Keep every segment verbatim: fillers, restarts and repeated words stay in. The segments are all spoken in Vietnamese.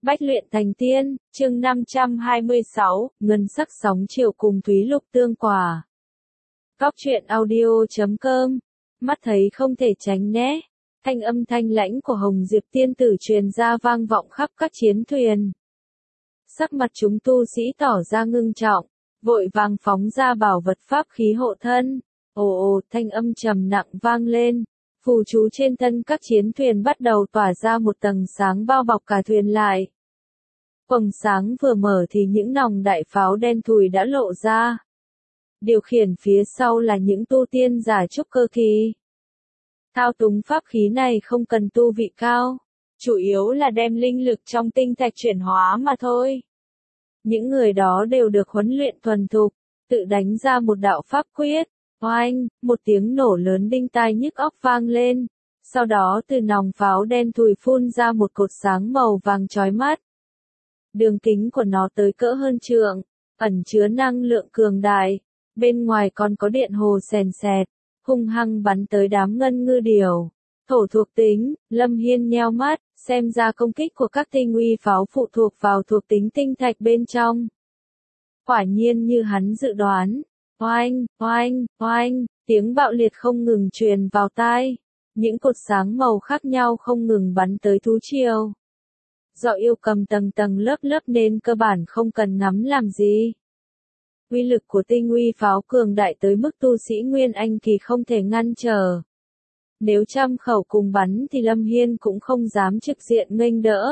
Bách luyện thành tiên, chương năm trăm hai mươi sáu, ngân sắc sóng chiều cùng Thúy Lục tương quả. Góc truyện audio chấm com, mắt thấy không thể tránh né, thanh âm thanh lãnh của Hồng Diệp tiên tử truyền ra vang vọng khắp các chiến thuyền. Sắc mặt chúng tu sĩ tỏ ra ngưng trọng, vội vàng phóng ra bảo vật pháp khí hộ thân. Ồ ồ, thanh âm trầm nặng vang lên. Phù chú trên thân các chiến thuyền bắt đầu tỏa ra một tầng sáng bao bọc cả thuyền lại. Quầng sáng vừa mở thì những nòng đại pháo đen thùi đã lộ ra. Điều khiển phía sau là những tu tiên giả trúc cơ kỳ. Thao túng pháp khí này không cần tu vị cao, chủ yếu là đem linh lực trong tinh thạch chuyển hóa mà thôi. Những người đó đều được huấn luyện thuần thục, tự đánh ra một đạo pháp quyết. Oanh, một tiếng nổ lớn đinh tai nhức óc vang lên, sau đó từ nòng pháo đen thùi phun ra một cột sáng màu vàng chói mắt. Đường kính của nó tới cỡ hơn trượng, ẩn chứa năng lượng cường đại, bên ngoài còn có điện hồ sèn sẹt, hung hăng bắn tới đám ngân ngư điểu. Thổ thuộc tính, Lâm Hiên nheo mắt, xem ra công kích của các tinh uy pháo phụ thuộc vào thuộc tính tinh thạch bên trong. Quả nhiên như hắn dự đoán. Oanh, oanh, oanh, tiếng bạo liệt không ngừng truyền vào tai. Những cột sáng màu khác nhau không ngừng bắn tới thú triều. Do yêu cầm tầng tầng lớp lớp nên cơ bản không cần ngắm làm gì. Uy lực của tinh uy pháo cường đại tới mức tu sĩ Nguyên Anh kỳ không thể ngăn trở. Nếu trăm khẩu cùng bắn thì Lâm Hiên cũng không dám trực diện nghênh đỡ.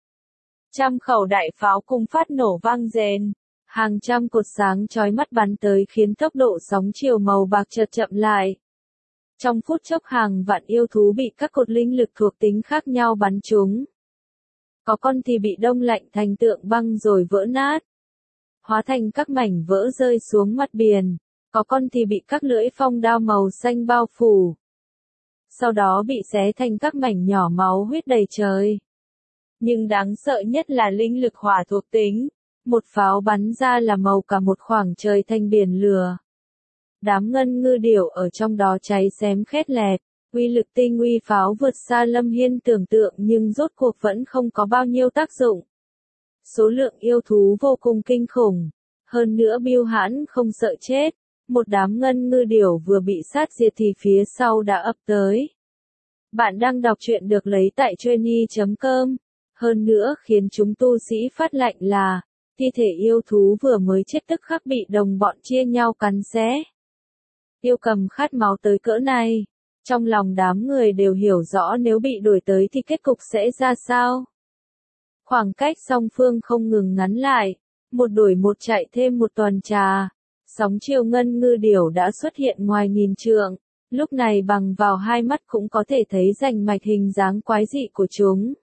Trăm khẩu đại pháo cùng phát nổ vang rền. Hàng trăm cột sáng chói mắt bắn tới khiến tốc độ sóng chiều màu bạc chợt chậm lại. Trong phút chốc hàng vạn yêu thú bị các cột linh lực thuộc tính khác nhau bắn trúng. Có con thì bị đông lạnh thành tượng băng rồi vỡ nát, hóa thành các mảnh vỡ rơi xuống mặt biển. Có con thì bị các lưỡi phong đao màu xanh bao phủ, sau đó bị xé thành các mảnh nhỏ máu huyết đầy trời. Nhưng đáng sợ nhất là linh lực hỏa thuộc tính. Một pháo bắn ra là màu cả một khoảng trời thành biển lửa. Đám ngân ngư điểu ở trong đó cháy xém khét lẹt. Uy lực tinh uy pháo vượt xa Lâm Hiên tưởng tượng nhưng rốt cuộc vẫn không có bao nhiêu tác dụng. Số lượng yêu thú vô cùng kinh khủng. Hơn nữa Bưu Hãn không sợ chết. Một đám ngân ngư điểu vừa bị sát diệt thì phía sau đã ập tới. Bạn đang đọc truyện được lấy tại Trainy chấm com. Hơn nữa khiến chúng tu sĩ phát lạnh là thi thể yêu thú vừa mới chết tức khắc bị đồng bọn chia nhau cắn xé. Yêu cầm khát máu tới cỡ này. Trong lòng đám người đều hiểu rõ nếu bị đuổi tới thì kết cục sẽ ra sao. Khoảng cách song phương không ngừng ngắn lại. Một đuổi một chạy thêm một tuần trà. Sóng chiều ngân ngư điểu đã xuất hiện ngoài nghìn trượng. Lúc này bằng vào hai mắt cũng có thể thấy rành mạch hình dáng quái dị của chúng.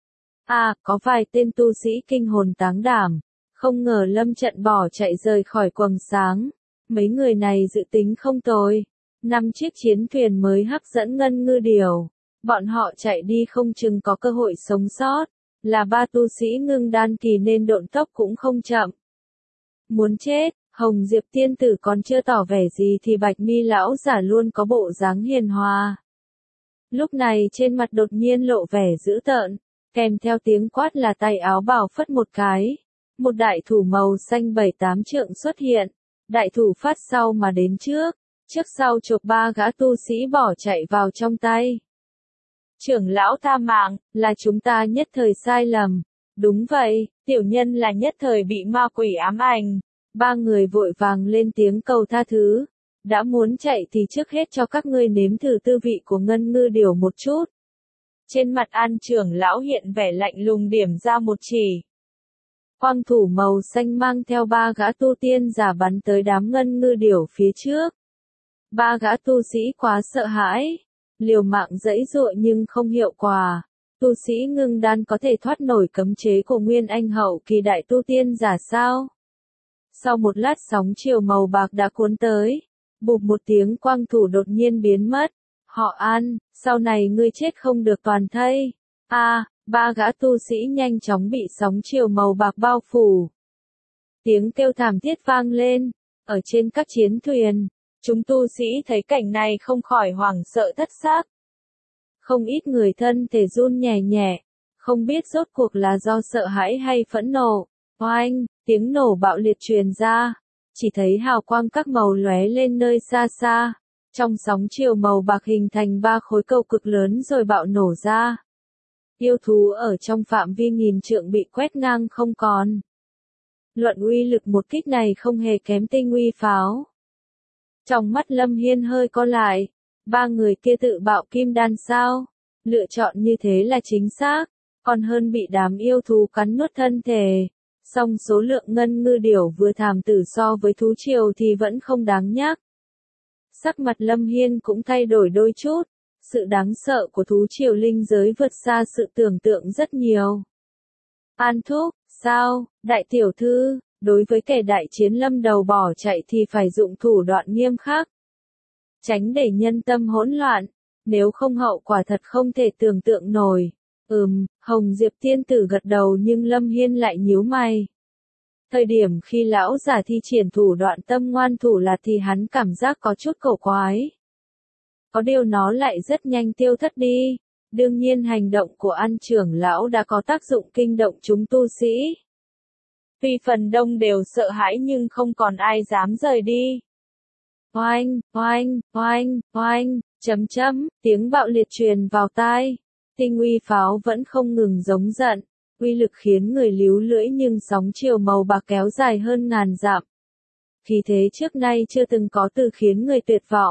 À, có vài tên tu sĩ kinh hồn táng đảm. Không ngờ lâm trận bỏ chạy rời khỏi quầng sáng. Mấy người này dự tính không tồi. Năm chiếc chiến thuyền mới hấp dẫn ngân ngư điểu. Bọn họ chạy đi không chừng có cơ hội sống sót. Là ba tu sĩ ngưng đan kỳ nên độn tốc cũng không chậm. Muốn chết, Hồng Diệp tiên tử còn chưa tỏ vẻ gì thì Bạch Mi lão giả luôn có bộ dáng hiền hòa. Lúc này trên mặt đột nhiên lộ vẻ dữ tợn. Kèm theo tiếng quát là tay áo bào phất một cái. Một đại thủ màu xanh bảy tám trượng xuất hiện, đại thủ phát sau mà đến trước, trước sau chộp ba gã tu sĩ bỏ chạy vào trong tay. Trưởng lão tha mạng, là chúng ta nhất thời sai lầm. Đúng vậy, tiểu nhân là nhất thời bị ma quỷ ám ảnh. Ba người vội vàng lên tiếng cầu tha thứ. Đã muốn chạy thì trước hết cho các ngươi nếm thử tư vị của ngân ngư điểu một chút. Trên mặt An trưởng lão hiện vẻ lạnh lùng điểm ra một chỉ. Quang thủ màu xanh mang theo ba gã tu tiên giả bắn tới đám ngân ngư điểu phía trước. Ba gã tu sĩ quá sợ hãi, liều mạng giãy giụa nhưng không hiệu quả. Tu sĩ ngưng đan có thể thoát nổi cấm chế của Nguyên Anh hậu kỳ đại tu tiên giả sao? Sau một lát sóng chiều màu bạc đã cuốn tới, bụp một tiếng quang thủ đột nhiên biến mất. Họ An, sau này ngươi chết không được toàn thây. A, à, ba gã tu sĩ nhanh chóng bị sóng chiều màu bạc bao phủ. Tiếng kêu thảm thiết vang lên, ở trên các chiến thuyền, chúng tu sĩ thấy cảnh này không khỏi hoảng sợ thất xác. Không ít người thân thể run nhẹ nhẹ, Không biết rốt cuộc là do sợ hãi hay phẫn nộ. Oanh, tiếng nổ bạo liệt truyền ra. Chỉ thấy hào quang các màu lóe lên nơi xa xa. Trong sóng chiều màu bạc hình thành ba khối cầu cực lớn rồi bạo nổ ra. Yêu thú ở trong phạm vi nghìn trượng bị quét ngang không còn. Luận uy lực một kích này không hề kém tinh uy pháo. Trong mắt Lâm Hiên hơi co lại. Ba người kia tự bạo kim đan sao? Lựa chọn như thế là chính xác. Còn hơn bị đám yêu thú cắn nuốt thân thể. Song số lượng ngân ngư điểu vừa thảm tử so với thú triều thì vẫn không đáng nhắc. Sắc mặt Lâm Hiên cũng thay đổi đôi chút. Sự đáng sợ của thú triều linh giới vượt xa sự tưởng tượng rất nhiều. An Thúc, sao, đại tiểu thư, đối với kẻ đại chiến lâm đầu bỏ chạy thì phải dụng thủ đoạn nghiêm khắc. Tránh để nhân tâm hỗn loạn, nếu không hậu quả thật không thể tưởng tượng nổi. Ừm, Hồng Diệp tiên tử gật đầu nhưng Lâm Hiên lại nhíu mày. Thời điểm khi lão giả thi triển thủ đoạn tâm ngoan thủ lạt thì hắn cảm giác có chút cổ quái. Có điều nó lại rất nhanh tiêu thất đi. Đương nhiên hành động của An trưởng lão đã có tác dụng kinh động chúng tu sĩ. Tuy phần đông đều sợ hãi nhưng không còn ai dám rời đi. Oanh, oanh, oanh, oanh, chấm chấm, tiếng bạo liệt truyền vào tai. Tinh uy pháo vẫn không ngừng giống giận. Uy lực khiến người líu lưỡi nhưng sóng chiều màu bạc kéo dài hơn ngàn dặm. Khí thế trước nay chưa từng có từ khiến người tuyệt vọng.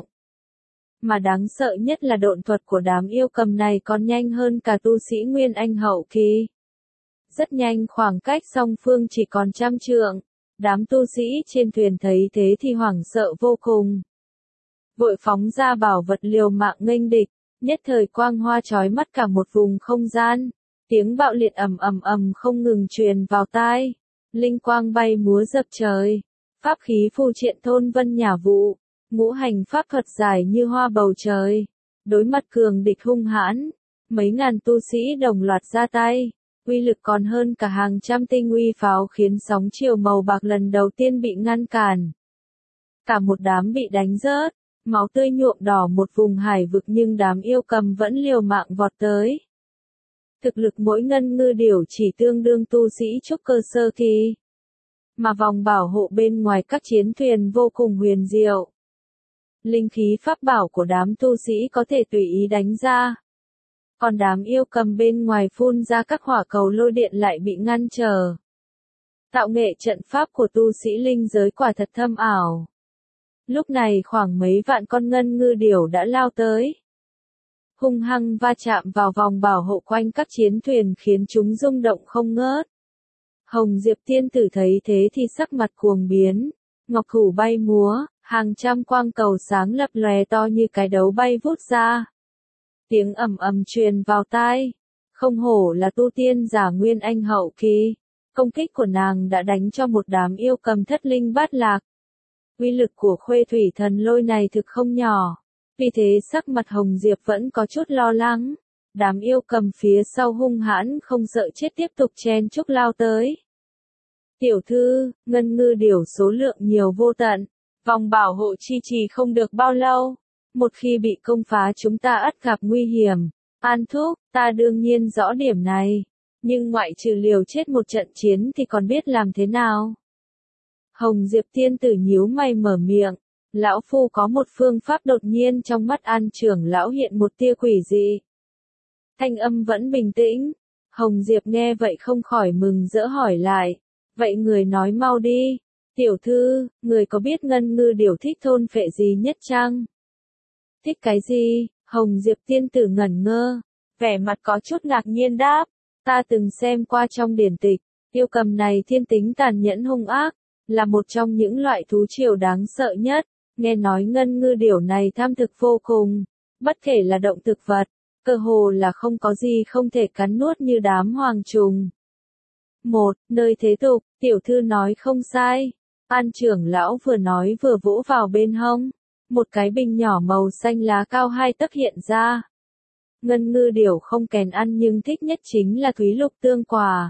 Mà đáng sợ nhất là độn thuật của đám yêu cầm này còn nhanh hơn cả tu sĩ Nguyên Anh hậu kỳ. Rất nhanh khoảng cách song phương chỉ còn trăm trượng. Đám tu sĩ trên thuyền thấy thế thì hoảng sợ vô cùng. Vội phóng ra bảo vật liều mạng nghênh địch, nhất thời quang hoa chói mắt cả một vùng không gian. Tiếng bạo liệt ầm ầm ầm không ngừng truyền vào tai. Linh quang bay múa dập trời. Pháp khí phù triện thôn vân nhả vụ. Ngũ hành pháp thuật dài như hoa bầu trời. Đối mặt cường địch hung hãn. Mấy ngàn tu sĩ đồng loạt ra tay. Uy lực còn hơn cả hàng trăm tinh uy pháo khiến sóng chiều màu bạc lần đầu tiên bị ngăn cản. Cả một đám bị đánh rớt. Máu tươi nhuộm đỏ một vùng hải vực nhưng đám yêu cầm vẫn liều mạng vọt tới. Thực lực mỗi ngân ngư điểu chỉ tương đương tu sĩ trúc cơ sơ kỳ. Mà vòng bảo hộ bên ngoài các chiến thuyền vô cùng huyền diệu. Linh khí pháp bảo của đám tu sĩ có thể tùy ý đánh ra. Còn đám yêu cầm bên ngoài phun ra các hỏa cầu lôi điện lại bị ngăn trở. Tạo nghệ trận pháp của tu sĩ linh giới quả thật thâm ảo. Lúc này khoảng mấy vạn con ngân ngư điểu đã lao tới. Hung hăng va chạm vào vòng bảo hộ quanh các chiến thuyền khiến chúng rung động không ngớt. Hồng Diệp tiên tử thấy thế thì sắc mặt cuồng biến. Ngọc thủ bay múa, hàng trăm quang cầu sáng lập lòe to như cái đấu bay vút ra. Tiếng ầm ầm truyền vào tai. Không hổ là tu tiên giả Nguyên Anh hậu kỳ. Công kích của nàng đã đánh cho một đám yêu cầm thất linh bát lạc. Uy lực của khuê thủy thần lôi này thực không nhỏ. Vì thế sắc mặt Hồng Diệp vẫn có chút lo lắng. Đám yêu cầm phía sau hung hãn không sợ chết tiếp tục chen chúc lao tới. Tiểu thư, ngân ngư điểu số lượng nhiều vô tận. Vòng bảo hộ chi trì không được bao lâu. Một khi bị công phá chúng ta ắt gặp nguy hiểm. An Thúc, ta đương nhiên rõ điểm này. Nhưng ngoại trừ liều chết một trận chiến thì còn biết làm thế nào? Hồng Diệp tiên tử nhíu mày mở miệng. Lão phu có một phương pháp. Đột nhiên trong mắt An trưởng lão hiện một tia quỷ dị. Thanh âm vẫn bình tĩnh. Hồng Diệp nghe vậy không khỏi mừng rỡ hỏi lại. Vậy người nói mau đi. Tiểu thư, người có biết ngân ngư điểu thích thôn phệ gì nhất chăng? Thích cái gì? Hồng Diệp tiên tử ngẩn ngơ. Vẻ mặt có chút ngạc nhiên đáp. Ta từng xem qua trong điển tịch. Yêu cầm này thiên tính tàn nhẫn hung ác. Là một trong những loại thú triều đáng sợ nhất. Nghe nói ngân ngư điểu này tham thực vô cùng. Bất kể là động thực vật. Cơ hồ là không có gì không thể cắn nuốt như đám hoàng trùng. Một, nơi thế tục, tiểu thư nói không sai. An trưởng lão vừa nói vừa vỗ vào bên hông. Một cái bình nhỏ màu xanh lá cao hai tấc hiện ra. Ngân ngư điểu không kèn ăn nhưng thích nhất chính là thúy lục tương quả.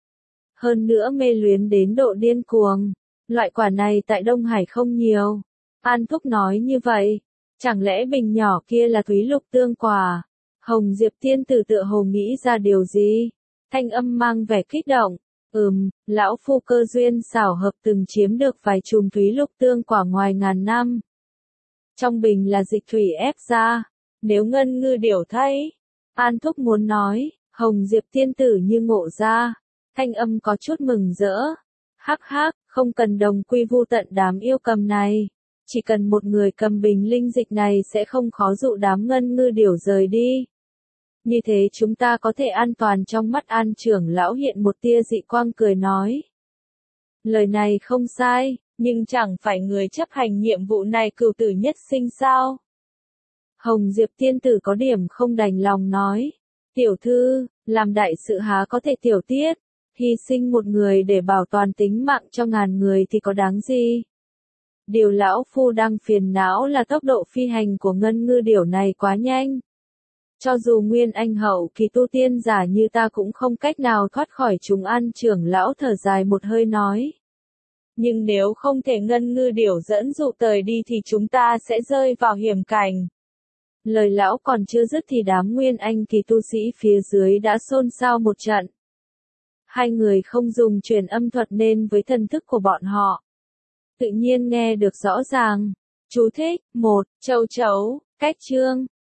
Hơn nữa mê luyến đến độ điên cuồng. Loại quả này tại Đông Hải không nhiều. An Thúc nói như vậy. Chẳng lẽ bình nhỏ kia là thúy lục tương quả? Hồng Diệp tiên tử tựa hồ nghĩ ra điều gì? Thanh âm mang vẻ kích động. Ừm, lão phu cơ duyên xảo hợp từng chiếm được vài chùm thúy lục tương quả ngoài ngàn năm. Trong bình là dịch thủy ép ra. Nếu ngân ngư điểu thấy. An Thúc muốn nói, Hồng Diệp tiên tử như ngộ ra. Thanh âm có chút mừng rỡ. Hắc hắc, không cần đồng quy vu tận đám yêu cầm này. Chỉ cần một người cầm bình linh dịch này sẽ không khó dụ đám ngân ngư điểu rời đi. Như thế chúng ta có thể an toàn. Trong mắt An trưởng lão hiện một tia dị quang cười nói. Lời này không sai, nhưng chẳng phải người chấp hành nhiệm vụ này cửu tử nhất sinh sao? Hồng Diệp tiên tử có điểm không đành lòng nói. Tiểu thư, làm đại sự há có thể tiểu tiết, hy sinh một người để bảo toàn tính mạng cho ngàn người thì có đáng gì? Điều lão phu đang phiền não là tốc độ phi hành của ngân ngư điểu này quá nhanh. Cho dù nguyên anh hậu kỳ tu tiên giả như ta cũng không cách nào thoát khỏi chúng. An trưởng lão thở dài một hơi nói. Nhưng nếu không thể ngân ngư điểu dẫn dụ tời đi thì chúng ta sẽ rơi vào hiểm cảnh. Lời lão còn chưa dứt thì đám nguyên anh kỳ tu sĩ phía dưới đã xôn xao một trận. Hai người không dùng truyền âm thuật nên với thần thức của bọn họ tự nhiên nghe được rõ ràng. Chú thích, một, châu chấu, cách chương.